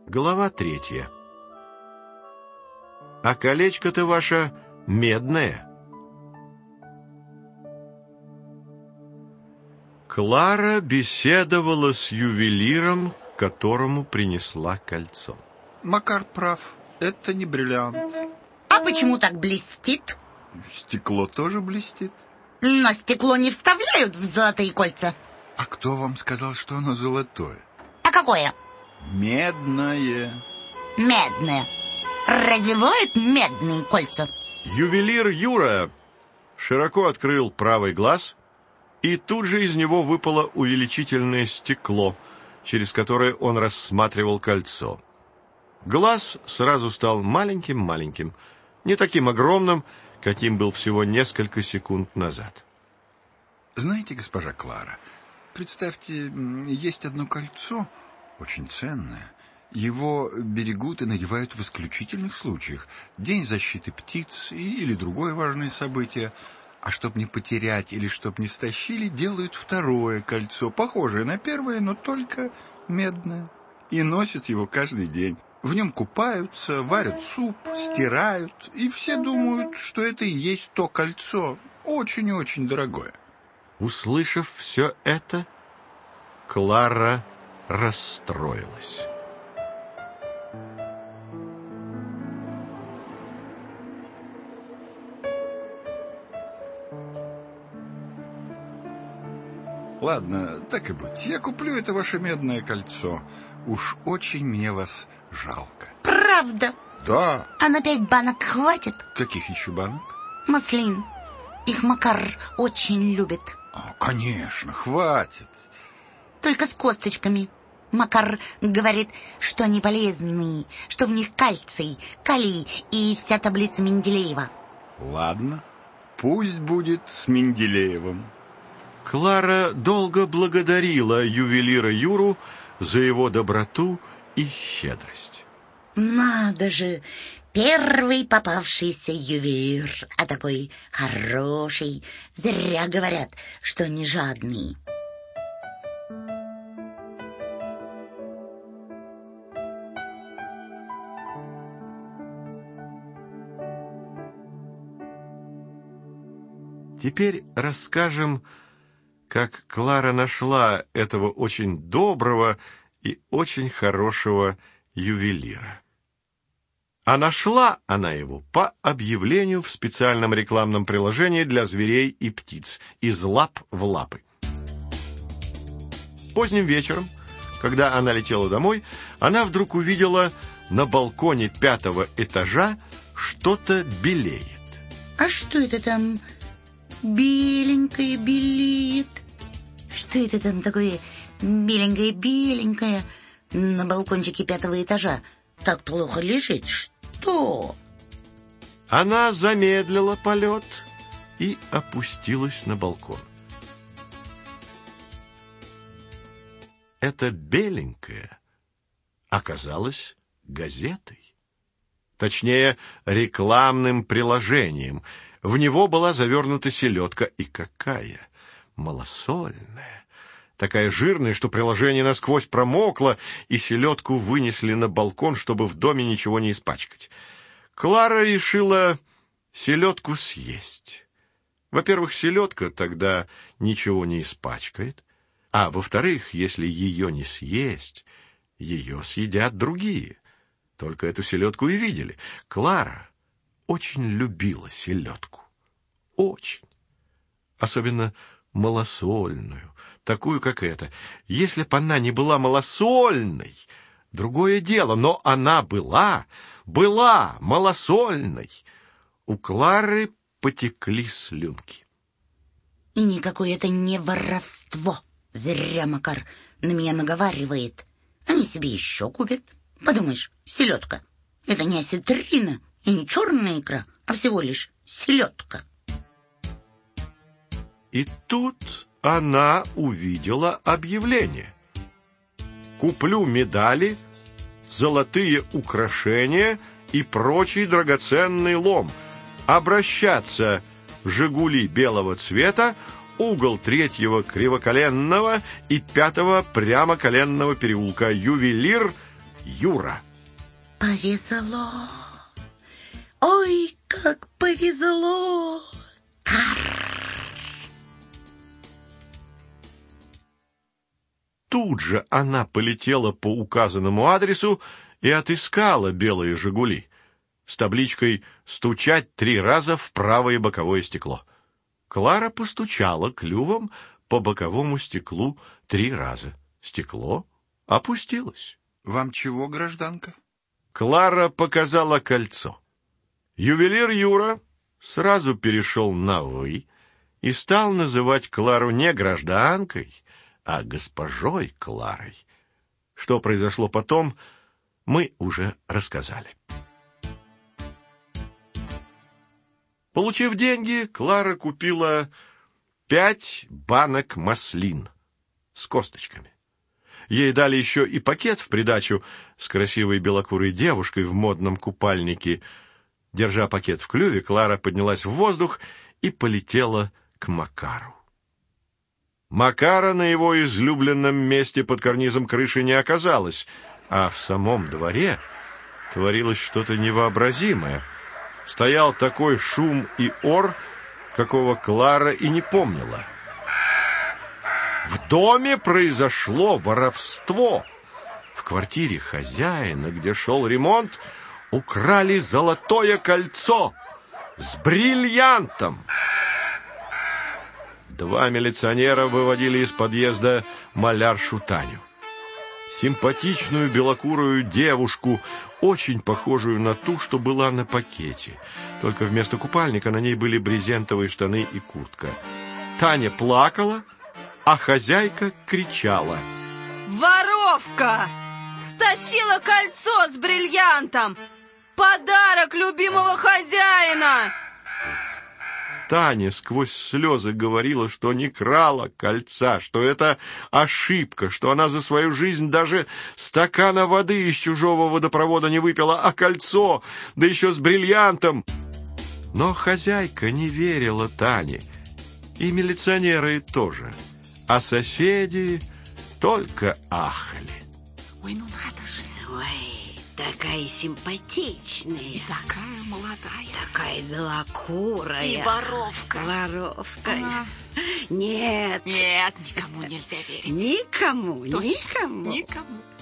Глава 3. А колечко-то ваше медное. Клара беседовала с ювелиром, к которому принесла кольцо. Макар прав, это не бриллиант. А почему так блестит? Стекло тоже блестит. Но стекло не вставляют в золотые кольца. А кто вам сказал, что оно золотое? А какое? Медное. Медное. Разве бывают медные кольца? Ювелир Юра широко открыл правый глаз, и тут же из него выпало увеличительное стекло, через которое он рассматривал кольцо. Глаз сразу стал маленьким-маленьким, не таким огромным, каким был всего несколько секунд назад. Знаете, госпожа Клара, представьте, есть одно кольцо, очень ценное. Его берегут и надевают в исключительных случаях. День защиты птиц или другое важное событие. А чтобы не потерять или чтобы не стащили, делают второе кольцо, похожее на первое, но только медное. И носят его каждый день. В нем купаются, варят суп, стирают. И все думают, что это и есть то кольцо. Очень и очень дорогое. Услышав все это, Клара расстроилась. Ладно, так и быть. Я куплю это ваше медное кольцо. Уж очень мне вас жалко. Правда? Да. А на 5 банок хватит? Каких еще банок? Маслин. Их Макар очень любит. Конечно, хватит. Только с косточками. Макар говорит, что они полезные, что в них кальций, калий и вся таблица Менделеева. Ладно, пусть будет с Менделеевым. Клара долго благодарила ювелира Юру за его доброту и щедрость. Надо же, первый попавшийся ювелир, а такой хороший. Зря говорят, что не жадный. Теперь расскажем, как Клара нашла этого очень доброго и очень хорошего ювелира. А нашла она его по объявлению в специальном рекламном приложении для зверей и птиц «Из лап в лапы». Поздним вечером, когда она летела домой, она вдруг увидела на балконе 5-го этажа что-то белеет. А что это там беленькое белеет? Что это там такое беленькое-беленькое на балкончике 5-го этажа? Так плохо лежит, что? Она замедлила полет и опустилась на балкон. Это беленькое оказалось газетой. Точнее, рекламным приложением. В него была завернута селедка, и какая малосольная. Такая жирная, что приложение насквозь промокло, и селедку вынесли на балкон, чтобы в доме ничего не испачкать. Клара решила селедку съесть. Во-первых, селедка тогда ничего не испачкает, а во-вторых, если ее не съесть, ее съедят другие. Только эту селедку и видели. Клара очень любила селедку. Очень. Особенно малосольную, такую, как эта. Если б она не была малосольной, другое дело, но она была малосольной. У Клары потекли слюнки. И никакое это не воровство. Зря Макар на меня наговаривает. Они себе еще купят. Подумаешь, селедка. Это не осетрина и не черная икра, а всего лишь селедка. И тут она увидела объявление. Куплю медали, золотые украшения и прочий драгоценный лом. Обращаться в «Жигули» белого цвета, угол 3-го кривоколенного и 5-го прямоколенного переулка. Ювелир Юра. Повезло. Ой, как повезло. Тут же она полетела по указанному адресу и отыскала белые «Жигули» с табличкой «Стучать 3 раза в правое боковое стекло». Клара постучала клювом по боковому стеклу 3 раза. Стекло опустилось. Вам чего, гражданка? Клара показала кольцо. Ювелир Юра сразу перешел на «вы» и стал называть Клару не гражданкой, а госпожой Кларой. Что произошло потом, мы уже рассказали. Получив деньги, Клара купила 5 банок маслин с косточками. Ей дали еще и пакет в придачу с красивой белокурой девушкой в модном купальнике. Держа пакет в клюве, Клара поднялась в воздух и полетела к Макару. Макара на его излюбленном месте под карнизом крыши не оказалось, а в самом дворе творилось что-то невообразимое. Стоял такой шум и ор, какого Клара и не помнила. В доме произошло воровство. В квартире хозяина, где шел ремонт, украли золотое кольцо с бриллиантом. 2 милиционера выводили из подъезда маляршу Таню. Симпатичную белокурую девушку, очень похожую на ту, что была на пакете. Только вместо купальника на ней были брезентовые штаны и куртка. Таня плакала, а хозяйка кричала. «Воровка! Стащила кольцо с бриллиантом! Подарок любимого хозяина!» Таня сквозь слезы говорила, что не крала кольца, что это ошибка, что она за свою жизнь даже стакана воды из чужого водопровода не выпила, а кольцо, да еще с бриллиантом. Но хозяйка не верила Тане, и милиционеры тоже, а соседи только ахали. Ой, ну надо же. Ой, такая симпатичная. И такая молодая. Такая белокурая. И воровка. Воровка. Ага. Нет. Нет, никому нельзя верить. Никому, Точно, никому. никому.